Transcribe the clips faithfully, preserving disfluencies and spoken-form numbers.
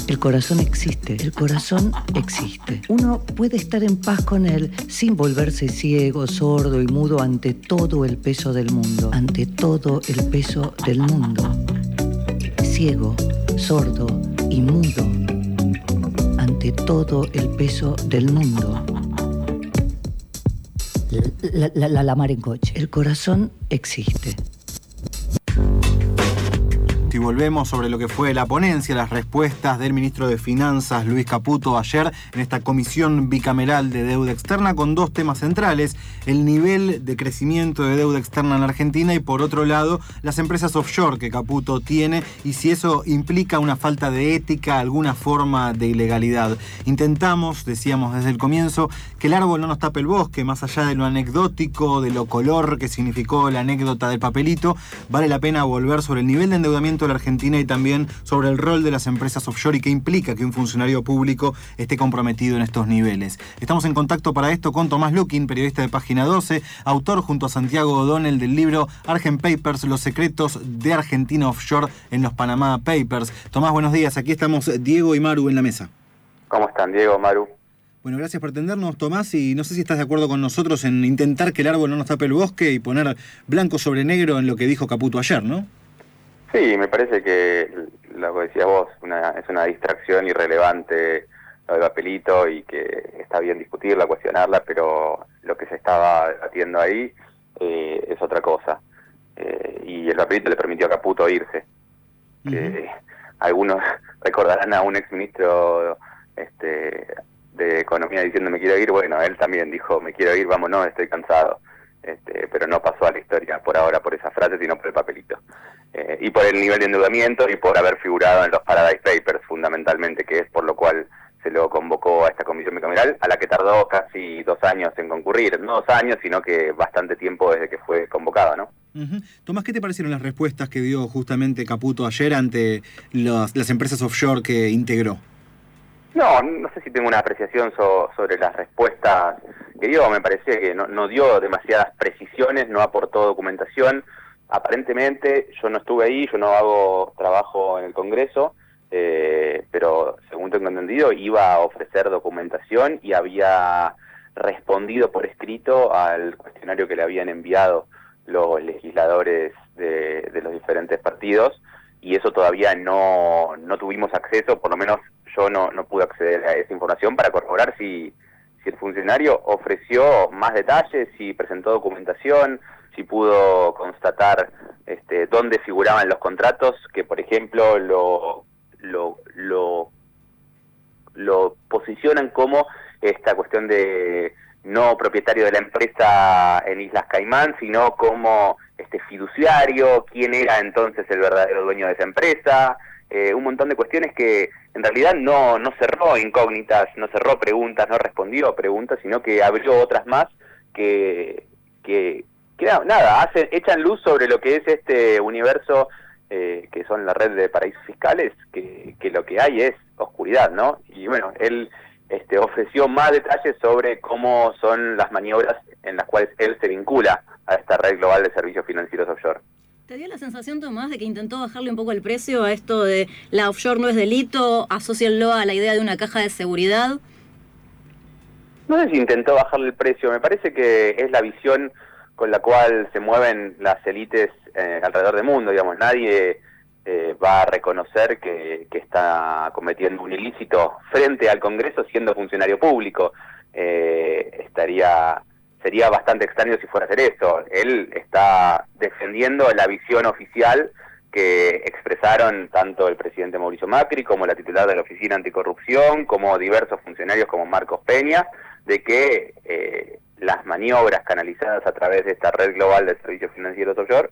El corazón existe, el corazón existe. Uno puede estar en paz con él sin volverse ciego, sordo y mudo ante todo el peso del mundo, ante todo el peso del mundo. Ciego, sordo y mudo ante todo el peso del mundo. La, la, la, la mar en coche. El corazón existe. Y volvemos sobre lo que fue la ponencia, las respuestas del ministro de Finanzas, Luis Caputo, ayer en esta comisión bicameral de deuda externa con dos temas centrales: el nivel de crecimiento de deuda externa en la Argentina y, por otro lado, las empresas offshore que Caputo tiene y si eso implica una falta de ética, alguna forma de ilegalidad. Intentamos, decíamos desde el comienzo, que el árbol no nos tape el bosque, más allá de lo anecdótico, de lo color que significó la anécdota del papelito. Vale la pena volver sobre el nivel de endeudamiento de la Argentina y también sobre el rol de las empresas offshore y qué implica que un funcionario público esté comprometido en estos niveles. Estamos en contacto para esto con Tomás Lukin, periodista de Página doce, autor junto a Santiago O'Donnell del libro Argent Papers, los secretos de Argentina Offshore en los Panama Papers. Tomás, buenos días. Aquí estamos Diego y Maru en la mesa. ¿Cómo están, Diego, Maru? Bueno, gracias por atendernos, Tomás, y no sé si estás de acuerdo con nosotros en intentar que el árbol no nos tape el bosque y poner blanco sobre negro en lo que dijo Caputo ayer, ¿no? Sí, me parece que lo que decías vos una, es una distracción irrelevante lo del papelito y que está bien discutirla, cuestionarla, pero lo que se estaba debatiendo ahí eh, es otra cosa. Eh, y el papelito le permitió a Caputo irse. Uh-huh. Que algunos recordarán a un exministro este, de Economía diciendo me quiero ir. Bueno, él también dijo me quiero ir, vámonos, estoy cansado. Este, pero no pasó a la historia por ahora por esa frase, sino por el papelito. Eh, y por el nivel de endeudamiento y por haber figurado en los Paradise Papers, fundamentalmente, que es por lo cual se lo convocó a esta comisión bicameral, a la que tardó casi dos años en concurrir. No dos años, sino que bastante tiempo desde que fue convocada, ¿no? Uh-huh. Tomás, ¿qué te parecieron las respuestas que dio justamente Caputo ayer ante los, las empresas offshore que integró? No, no sé si tengo una apreciación so, sobre las respuestas que dio. Me parecía que no, no dio demasiadas precisiones, no aportó documentación. Aparentemente, yo no estuve ahí, yo no hago trabajo en el Congreso, eh, pero según tengo entendido, iba a ofrecer documentación y había respondido por escrito al cuestionario que le habían enviado los legisladores de, de los diferentes partidos, y eso todavía no, no tuvimos acceso, por lo menos yo no, no pude acceder a esa información para corroborar si, si el funcionario ofreció más detalles, si presentó documentación, si pudo constatar este, dónde figuraban los contratos, que por ejemplo lo, lo, lo, lo posicionan como esta cuestión de no propietario de la empresa en Islas Caimán, sino como este fiduciario, quién era entonces el verdadero dueño de esa empresa, eh, un montón de cuestiones que en realidad no, no cerró incógnitas, no cerró preguntas, no respondió preguntas, sino que abrió otras más que, que, que nada, hacen, echan luz sobre lo que es este universo eh, que son la red de paraísos fiscales, que, que lo que hay es oscuridad, ¿no? Y bueno, él este, ofreció más detalles sobre cómo son las maniobras en las cuales él se vincula a esta red global de servicios financieros offshore. ¿Te dio la sensación, Tomás, de que intentó bajarle un poco el precio a esto de la offshore no es delito, asócienlo a la idea de una caja de seguridad? No sé si intentó bajarle el precio, me parece que es la visión con la cual se mueven las élites eh, alrededor del mundo, digamos, nadie eh, va a reconocer que, que está cometiendo un ilícito frente al Congreso siendo funcionario público. Eh, estaría... Sería bastante extraño si fuera a hacer eso. Él está defendiendo la visión oficial que expresaron tanto el presidente Mauricio Macri como la titular de la Oficina Anticorrupción, como diversos funcionarios como Marcos Peña, de que eh, las maniobras canalizadas a través de esta red global de servicios financieros offshore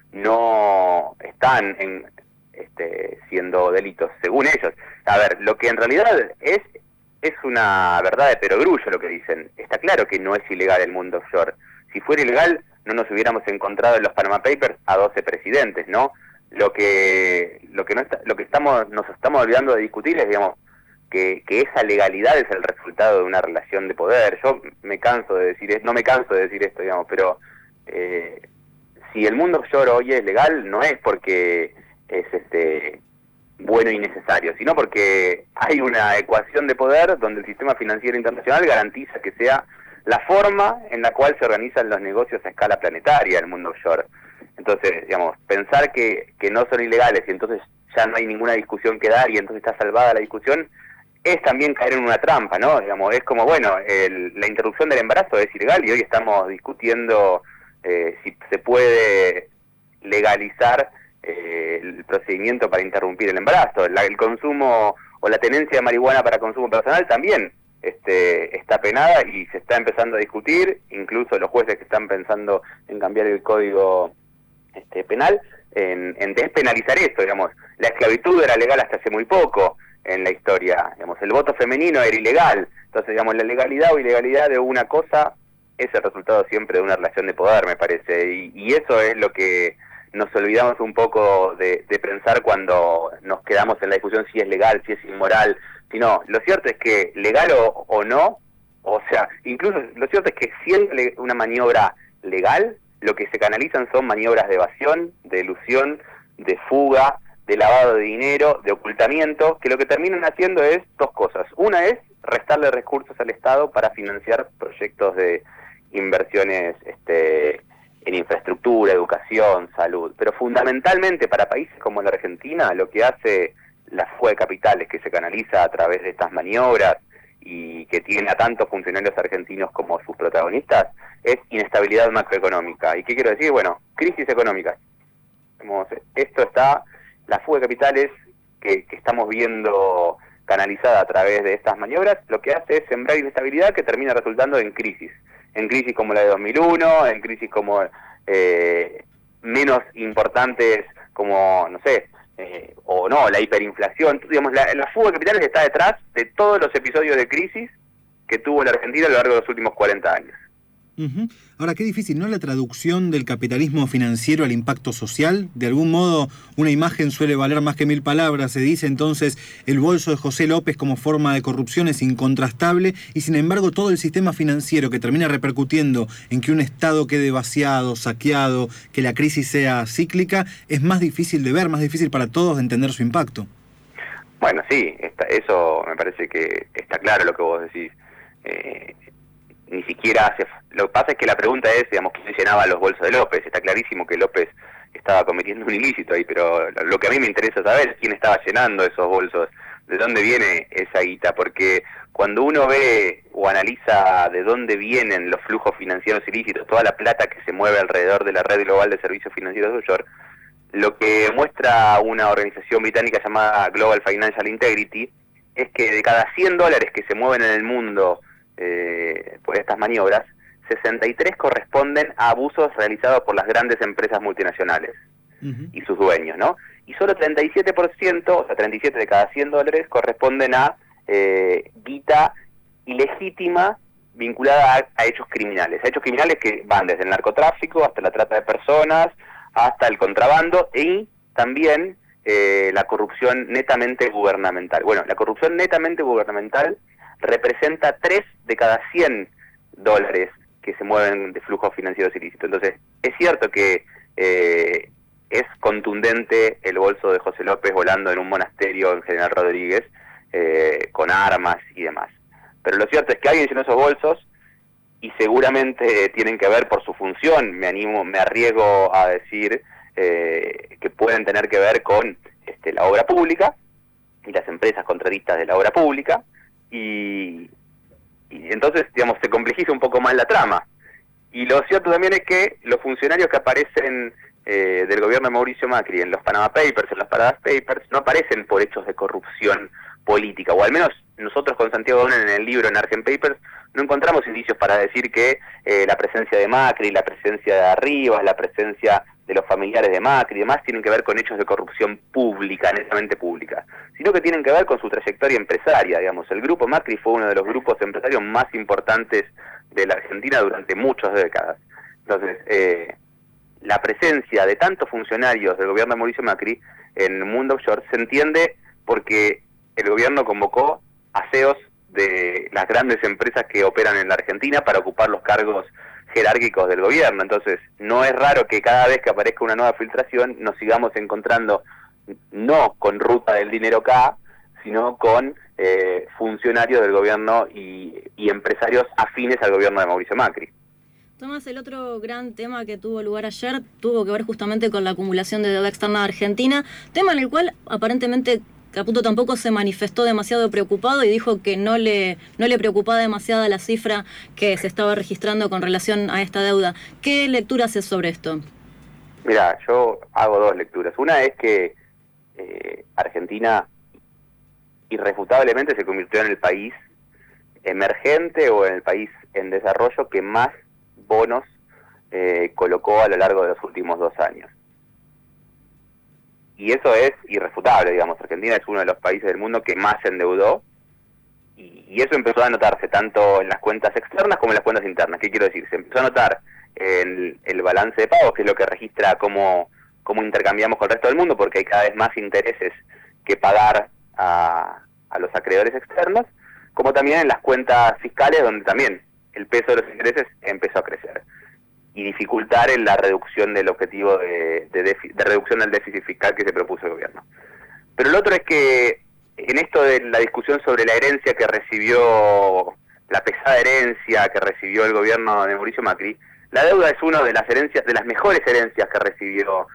no están en, este, siendo delitos, según ellos. A ver, lo que en realidad es... Es una verdad de perogrullo lo que dicen. Está claro que no es ilegal el mundo offshore. Si fuera ilegal, no nos hubiéramos encontrado en los Panama Papers a doce presidentes, ¿no? Lo que lo que no está, lo que estamos nos estamos olvidando de discutir es, digamos, que, que esa legalidad es el resultado de una relación de poder. Yo me canso de decir, no me canso de decir esto, digamos, pero eh, si el mundo offshore hoy es legal, no es porque es este bueno y necesario, sino porque hay una ecuación de poder donde el sistema financiero internacional garantiza que sea la forma en la cual se organizan los negocios a escala planetaria del mundo offshore. Entonces, digamos, pensar que, que no son ilegales y entonces ya no hay ninguna discusión que dar y entonces está salvada la discusión, es también caer en una trampa, ¿no? Digamos, es como, bueno, el, la interrupción del embarazo es ilegal y hoy estamos discutiendo eh, si se puede legalizar eh, el procedimiento para interrumpir el embarazo. La, el consumo o la tenencia de marihuana para consumo personal también este, está penada y se está empezando a discutir, incluso los jueces que están pensando en cambiar el código este, penal, en, en despenalizar esto, digamos. La esclavitud era legal hasta hace muy poco en la historia, digamos, el voto femenino era ilegal, entonces, digamos, la legalidad o ilegalidad de una cosa es el resultado siempre de una relación de poder, me parece, y, y eso es lo que nos olvidamos un poco de, de pensar cuando nos quedamos en la discusión si es legal, si es inmoral, si no, lo cierto es que legal o, o no, o sea, incluso lo cierto es que siendo una maniobra legal, lo que se canalizan son maniobras de evasión, de elusión, de fuga, de lavado de dinero, de ocultamiento, que lo que terminan haciendo es dos cosas. Una es restarle recursos al Estado para financiar proyectos de inversiones este, en infraestructura, educación, salud. Pero fundamentalmente para países como la Argentina, lo que hace la fuga de capitales que se canaliza a través de estas maniobras y que tiene a tantos funcionarios argentinos como sus protagonistas, es inestabilidad macroeconómica. ¿Y qué quiero decir? Bueno, crisis económica. Esto está... La fuga de capitales que, que estamos viendo canalizada a través de estas maniobras, lo que hace es sembrar inestabilidad que termina resultando en crisis. En crisis como la de dos mil uno, en crisis como eh, menos importantes como, no sé, eh, o no, la hiperinflación. Digamos, la, la fuga de capitales está detrás de todos los episodios de crisis que tuvo la Argentina a lo largo de los últimos cuarenta años. Uh-huh. Ahora, qué difícil, ¿no? La traducción del capitalismo financiero al impacto social. De algún modo, una imagen suele valer más que mil palabras. Se dice entonces, el bolso de José López como forma de corrupción es incontrastable y sin embargo todo el sistema financiero que termina repercutiendo en que un Estado quede vaciado, saqueado, que la crisis sea cíclica, es más difícil de ver, más difícil para todos de entender su impacto. Bueno, sí, está, eso me parece que está claro lo que vos decís. Eh, ni siquiera hace... Lo que pasa es que la pregunta es, digamos, ¿quién llenaba los bolsos de López? Está clarísimo que López estaba cometiendo un ilícito ahí, pero lo que a mí me interesa saber es quién estaba llenando esos bolsos, de dónde viene esa guita, porque cuando uno ve o analiza de dónde vienen los flujos financieros ilícitos, toda la plata que se mueve alrededor de la red global de servicios financieros offshore, lo que muestra una organización británica llamada Global Financial Integrity es que de cada cien dólares que se mueven en el mundo eh, por estas maniobras, sesenta y tres corresponden a abusos realizados por las grandes empresas multinacionales uh-huh. y sus dueños, ¿no? Y solo treinta y siete por ciento, o sea, treinta y siete de cada cien dólares corresponden a eh, guita ilegítima vinculada a, a hechos criminales, a hechos criminales que van desde el narcotráfico hasta la trata de personas, hasta el contrabando y también eh, la corrupción netamente gubernamental. Bueno, la corrupción netamente gubernamental representa tres de cada cien dólares que se mueven de flujos financieros ilícitos. Entonces, es cierto que eh, es contundente el bolso de José López volando en un monasterio en General Rodríguez eh, con armas y demás. Pero lo cierto es que alguien llenó esos bolsos y seguramente tienen que ver por su función, me animo, me arriesgo a decir eh, que pueden tener que ver con este, la obra pública y las empresas contratistas de la obra pública, y, y entonces, digamos, se complejiza un poco más la trama. Y lo cierto también es que los funcionarios que aparecen eh, del gobierno de Mauricio Macri en los Panama Papers, en los Paradas Papers, no aparecen por hechos de corrupción política, o al menos nosotros con Santiago Donen en el libro en Argent Papers no encontramos indicios para decir que eh, la presencia de Macri, la presencia de Arribas, la presencia de los familiares de Macri y demás tienen que ver con hechos de corrupción pública, netamente pública, sino que tienen que ver con su trayectoria empresaria, digamos. El grupo Macri fue uno de los grupos empresarios más importantes de la Argentina durante muchas décadas. Entonces, eh, la presencia de tantos funcionarios del gobierno de Mauricio Macri en el mundo offshore se entiende porque el gobierno convocó a C E Os de las grandes empresas que operan en la Argentina para ocupar los cargos jerárquicos del gobierno. Entonces, no es raro que cada vez que aparezca una nueva filtración nos sigamos encontrando no con ruta del dinero acá, sino con eh, funcionarios del gobierno y, y empresarios afines al gobierno de Mauricio Macri. Tomás, el otro gran tema que tuvo lugar ayer tuvo que ver justamente con la acumulación de deuda externa de Argentina, tema en el cual aparentemente Caputo tampoco se manifestó demasiado preocupado y dijo que no le, no le preocupaba demasiada la cifra que se estaba registrando con relación a esta deuda. ¿Qué lectura haces sobre esto? Mira, yo hago dos lecturas. Una es que eh, Argentina irrefutablemente se convirtió en el país emergente o en el país en desarrollo que más bonos eh, colocó a lo largo de los últimos dos años. Y eso es irrefutable, digamos. Argentina es uno de los países del mundo que más se endeudó y, y eso empezó a notarse tanto en las cuentas externas como en las cuentas internas. ¿Qué quiero decir? Se empezó a notar en el balance de pagos, que es lo que registra cómo, cómo intercambiamos con el resto del mundo, porque hay cada vez más intereses que pagar a, a los acreedores externos, como también en las cuentas fiscales, donde también el peso de los intereses empezó a crecer y dificultar en la reducción del objetivo de, de, de, de reducción del déficit fiscal que se propuso el gobierno. Pero el otro es que en esto de la discusión sobre la herencia que recibió, la pesada herencia que recibió el gobierno de Mauricio Macri, la deuda es una de las herencias, de las mejores herencias que recibió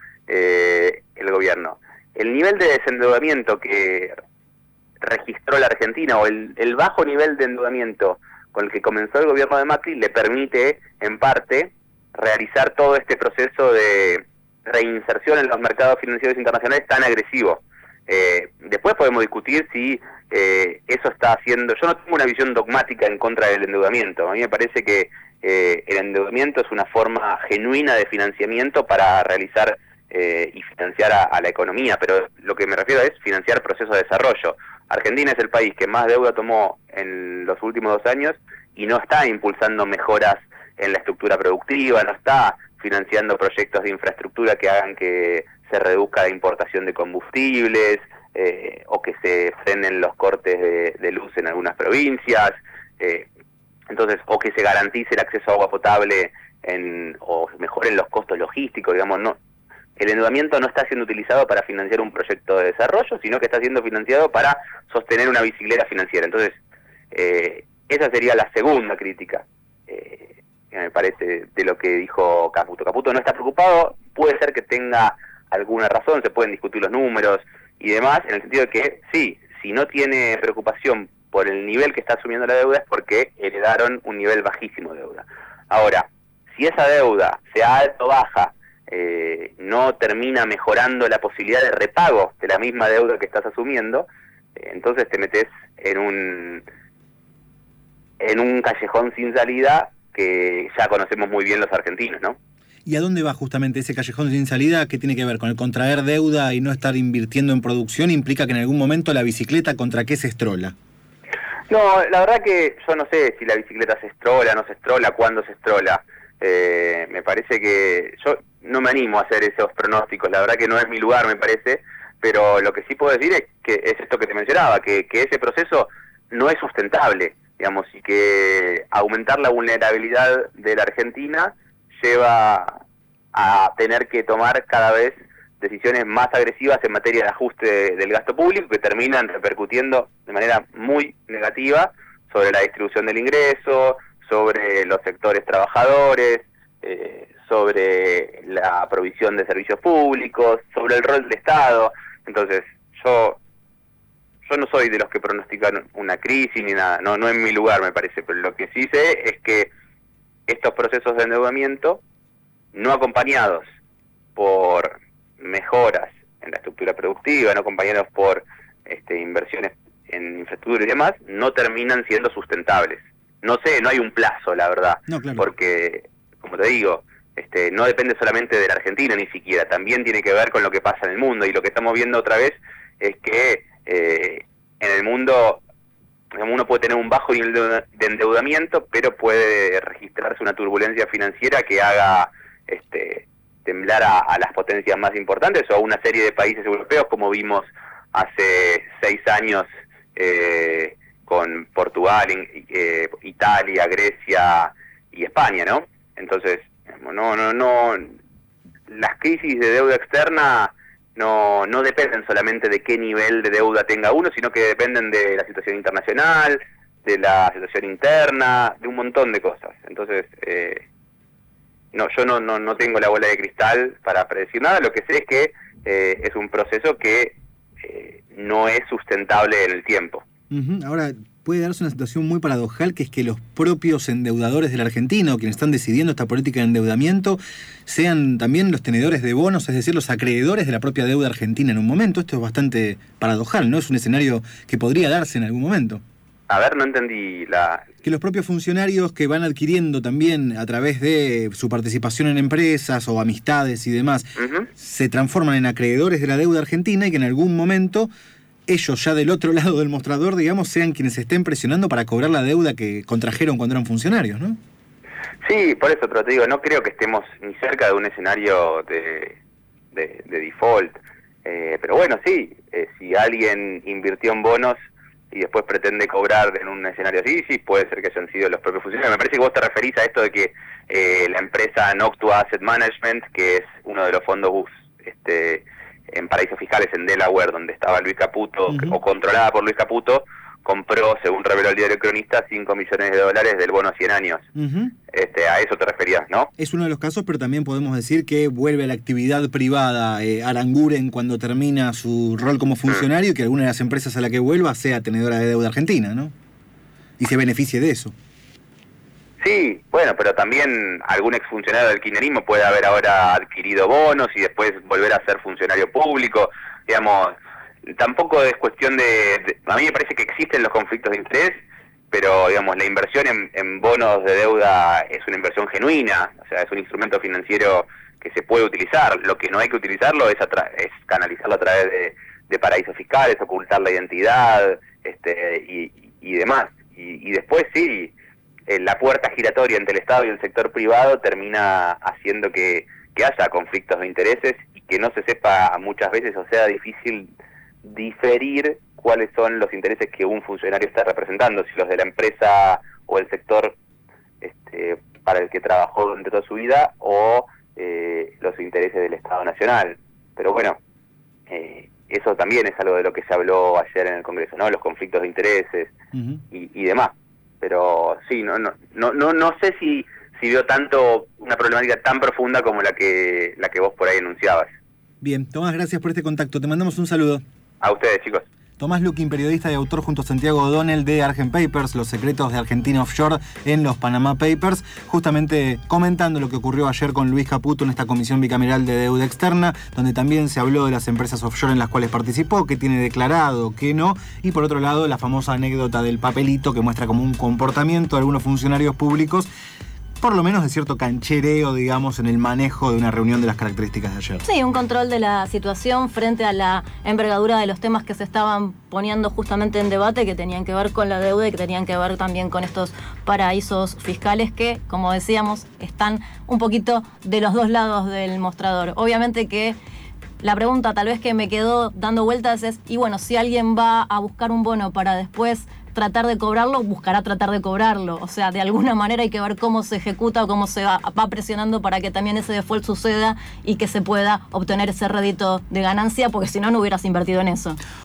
eh, el gobierno. El nivel de desendeudamiento que registró la Argentina, o el, el bajo nivel de endeudamiento con el que comenzó el gobierno de Macri, le permite, en parte, realizar todo este proceso de reinserción en los mercados financieros internacionales tan agresivo. Eh, después podemos discutir si eh, eso está haciendo... Yo no tengo una visión dogmática en contra del endeudamiento. A mí me parece que eh, el endeudamiento es una forma genuina de financiamiento para realizar eh, y financiar a, a la economía, pero lo que me refiero es financiar procesos de desarrollo. Argentina es el país que más deuda tomó en los últimos dos años y no está impulsando mejoras en la estructura productiva, no está financiando proyectos de infraestructura que hagan que se reduzca la importación de combustibles eh, o que se frenen los cortes de, de luz en algunas provincias, eh, entonces o que se garantice el acceso a agua potable en, o mejoren los costos logísticos, digamos, no. El endeudamiento no está siendo utilizado para financiar un proyecto de desarrollo, sino que está siendo financiado para sostener una bicicleta financiera. Entonces, eh, esa sería la segunda crítica, eh, que me parece, de lo que dijo Caputo. Caputo no está preocupado, puede ser que tenga alguna razón, se pueden discutir los números y demás, en el sentido de que, sí, si no tiene preocupación por el nivel que está asumiendo la deuda es porque heredaron un nivel bajísimo de deuda. Ahora, si esa deuda, sea alta o baja, Eh, no termina mejorando la posibilidad de repago de la misma deuda que estás asumiendo, eh, entonces te metes en un en un callejón sin salida que ya conocemos muy bien los argentinos, ¿no? ¿Y a dónde va justamente ese callejón sin salida? ¿Qué tiene que ver con el contraer deuda y no estar invirtiendo en producción? ¿Implica que en algún momento la bicicleta contra qué se estrola? No, la verdad que yo no sé si la bicicleta se estrola, no se estrola, cuándo se estrola. Eh, me parece que yo no me animo a hacer esos pronósticos, la verdad que no es mi lugar, me parece, pero lo que sí puedo decir es que es esto que te mencionaba, que, que ese proceso no es sustentable, digamos, y que aumentar la vulnerabilidad de la Argentina lleva a tener que tomar cada vez decisiones más agresivas en materia de ajuste del gasto público que terminan repercutiendo de manera muy negativa sobre la distribución del ingreso, sobre los sectores trabajadores, eh, sobre la provisión de servicios públicos, sobre el rol del Estado. Entonces, yo yo no soy de los que pronostican una crisis ni nada, no, no es mi lugar, me parece, pero lo que sí sé es que estos procesos de endeudamiento, no acompañados por mejoras en la estructura productiva, no acompañados por este, inversiones en infraestructura y demás, no terminan siendo sustentables. No sé, no hay un plazo, la verdad, no, claro. Porque, como te digo, este, no depende solamente de la Argentina ni siquiera, también tiene que ver con lo que pasa en el mundo, y lo que estamos viendo otra vez es que eh, en el mundo uno puede tener un bajo nivel de endeudamiento, pero puede registrarse una turbulencia financiera que haga este, temblar a, a las potencias más importantes o a una serie de países europeos, como vimos hace seis años eh, con Portugal, eh, Italia, Grecia y España, ¿no? Entonces, no, no, no, las crisis de deuda externa no, no dependen solamente de qué nivel de deuda tenga uno, sino que dependen de la situación internacional, de la situación interna, de un montón de cosas. Entonces, eh, no, yo no, no, no tengo la bola de cristal para predecir nada. Lo que sé es que eh, es un proceso que eh, no es sustentable en el tiempo. Uh-huh. Ahora, puede darse una situación muy paradojal, que es que los propios endeudadores de la Argentina, o quienes están decidiendo esta política de endeudamiento, sean también los tenedores de bonos, es decir, los acreedores de la propia deuda argentina en un momento. Esto es bastante paradojal, ¿no? Es un escenario que podría darse en algún momento. A ver, no entendí la... Que los propios funcionarios que van adquiriendo también a través de su participación en empresas o amistades y demás, uh-huh, se transforman en acreedores de la deuda argentina, y que en algún momento ellos, ya del otro lado del mostrador, digamos, sean quienes estén presionando para cobrar la deuda que contrajeron cuando eran funcionarios, ¿no? Sí, por eso, pero te digo, no creo que estemos ni cerca de un escenario de, de, de default. Eh, pero bueno, sí, eh, si alguien invirtió en bonos y después pretende cobrar en un escenario así, sí, puede ser que hayan sido los propios funcionarios. Me parece que vos te referís a esto de que eh, la empresa Noctua Asset Management, que es uno de los fondos bus, este... en paraísos fiscales en Delaware, donde estaba Luis Caputo, uh-huh, o controlada por Luis Caputo, compró, según reveló el diario Cronista, cinco millones de dólares del bono a cien años. Uh-huh. Este, a eso te referías, ¿no? Es uno de los casos, pero también podemos decir que vuelve a la actividad privada eh, Aranguren cuando termina su rol como funcionario, uh-huh, y que alguna de las empresas a la que vuelva sea tenedora de deuda argentina, ¿no? Y se beneficie de eso. Sí, bueno, pero también algún exfuncionario del kirchnerismo puede haber ahora adquirido bonos y después volver a ser funcionario público. Digamos, tampoco es cuestión de, de... A mí me parece que existen los conflictos de interés, pero digamos, la inversión en, en bonos de deuda es una inversión genuina, o sea, es un instrumento financiero que se puede utilizar. Lo que no hay que utilizarlo es, atra- es canalizarlo a través de, de paraísos fiscales, ocultar la identidad, este, y, y demás. Y, y después sí... la puerta giratoria entre el Estado y el sector privado termina haciendo que, que haya conflictos de intereses y que no se sepa muchas veces, o sea, difícil diferir cuáles son los intereses que un funcionario está representando, si los de la empresa o el sector este, para el que trabajó durante toda su vida, o eh, los intereses del Estado Nacional. Pero bueno, eh, eso también es algo de lo que se habló ayer en el Congreso, ¿no? Los conflictos de intereses, uh-huh, y, y demás. Pero sí, no no no no no sé si si veo tanto una problemática tan profunda como la que la que vos por ahí enunciabas. Bien, Tomás, gracias por este contacto. Te mandamos un saludo. A ustedes, chicos. Tomás Lukin, periodista y autor junto a Santiago O'Donnell de Argent Papers, los secretos de Argentina Offshore en los Panama Papers, justamente comentando lo que ocurrió ayer con Luis Caputo en esta comisión bicameral de deuda externa, donde también se habló de las empresas offshore en las cuales participó, qué tiene declarado, qué no, y por otro lado la famosa anécdota del papelito que muestra como un comportamiento de algunos funcionarios públicos, por lo menos de cierto canchereo, digamos, en el manejo de una reunión de las características de ayer. Sí, un control de la situación frente a la envergadura de los temas que se estaban poniendo justamente en debate, que tenían que ver con la deuda y que tenían que ver también con estos paraísos fiscales que, como decíamos, están un poquito de los dos lados del mostrador. Obviamente que la pregunta tal vez que me quedó dando vueltas es, y bueno, si alguien va a buscar un bono para después tratar de cobrarlo, buscará tratar de cobrarlo. O sea, de alguna manera hay que ver cómo se ejecuta o cómo se va, va presionando para que también ese default suceda y que se pueda obtener ese rédito de ganancia, porque si no, no hubieras invertido en eso.